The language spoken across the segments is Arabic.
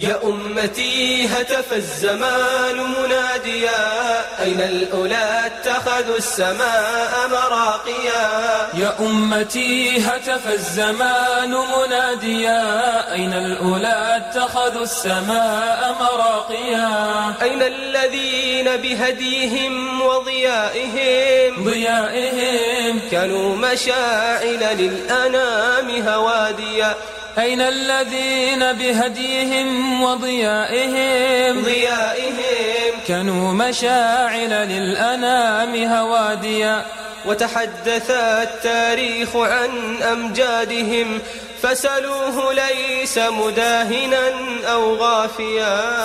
يا أمتي هتف الزمان مناديا، أين الأولى اتخذوا السماء مراقيا. يا أمتي هتف الزمان مناديا، أين الأولى اتخذوا السماء مراقيا. أين الذين بهديهم وضيائهم كانوا مشاعل للأنام هواديا. أين الذين بهديهم وضيائهم كانوا مشاعل للأنام هواديا. وتحدث التاريخ عن أمجادهم فسلوه ليس مداهنا أو غافيا.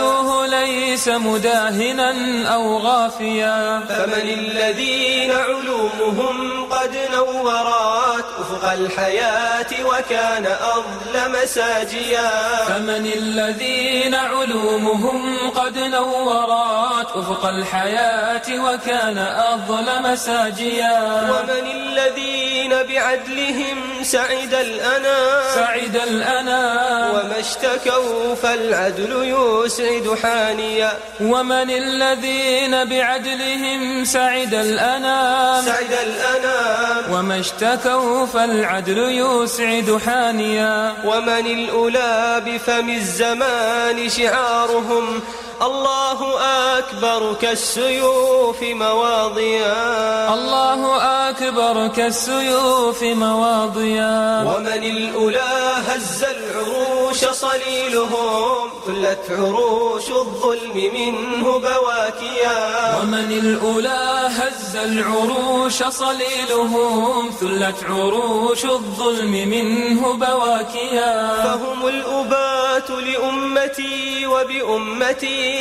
فمن الذين علومهم قد نورت أفق الحياة وكان أظلم ساجيا. فمن الذين علومهم قد نورت أفق الحياة وكان أظلم ساجيا. ومن الذين بعدلهم سعد الأنام وما اشتكوا فالعدل يسعد حانيا. ومن الذين بعدلهم سعد الأنام وما اشتكوا فالعدل يسعد حانيا. ومن الأولى بفم الزمان شعارهم الله أكبر كالسيوف مواضيا. ومن الأولى هز العروش صليلهم ثلت عروش الظلم منه بواكيا. ومن الأولى هز العروش صليلهم ثلت عروش الظلم منه بواكيا. فهم الأبات لأمتي وبأمتي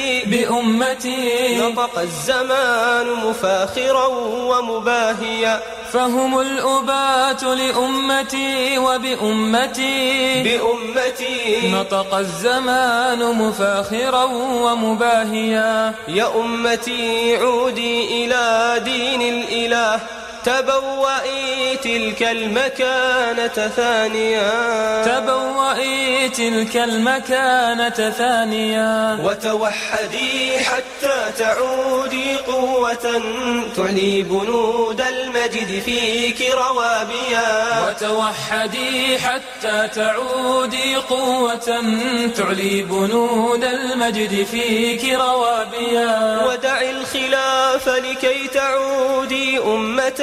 نطق الزمان مفاخرا ومباهيا. فهم الأبات لأمتي وبأمتي نطق الزمان مفاخرا ومباهيا. يا أمتي عودي إلى دين الإله تبوئي تلك المكانة ثانيا. وتوحدي حتى تعودي قوة تعلي بنود المجد فيك روابيا. ودع الخلاف لكي تعودي أمة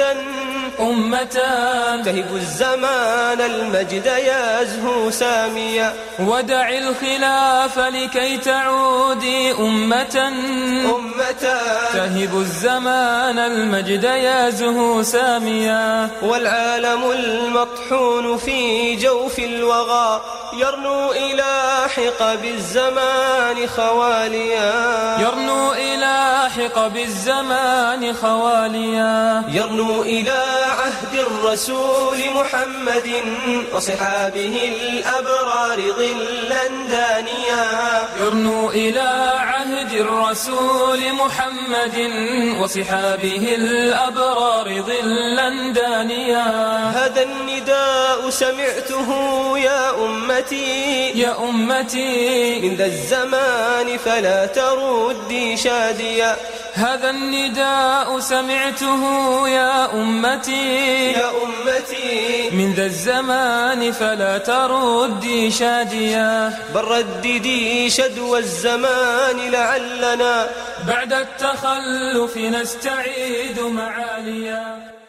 تهب الزمان المجد يزهو ساميا. ودع الخلاف لكي تعودي أمة تهب الزمان المجد يزهو ساميا. والعالم المطحون في جوف الوغى يرنو إلى حقب الزمان خواليا. يرنو إلى عهد الرسول محمد وصحابه الأبرار ظلا دانيا. يرنو إلى عهد الرسول محمد وصحابه الأبرار ظلا دانيا. هذا النداء سمعته يا أمتي من ذا الزمان فلا تردي شاديا. هذا النداء سمعته يا أمتي من ذا الزمان فلا تردي شاديا. بل رددي شدوى الزمان لعلنا بعد التخلف نستعيد معاليا.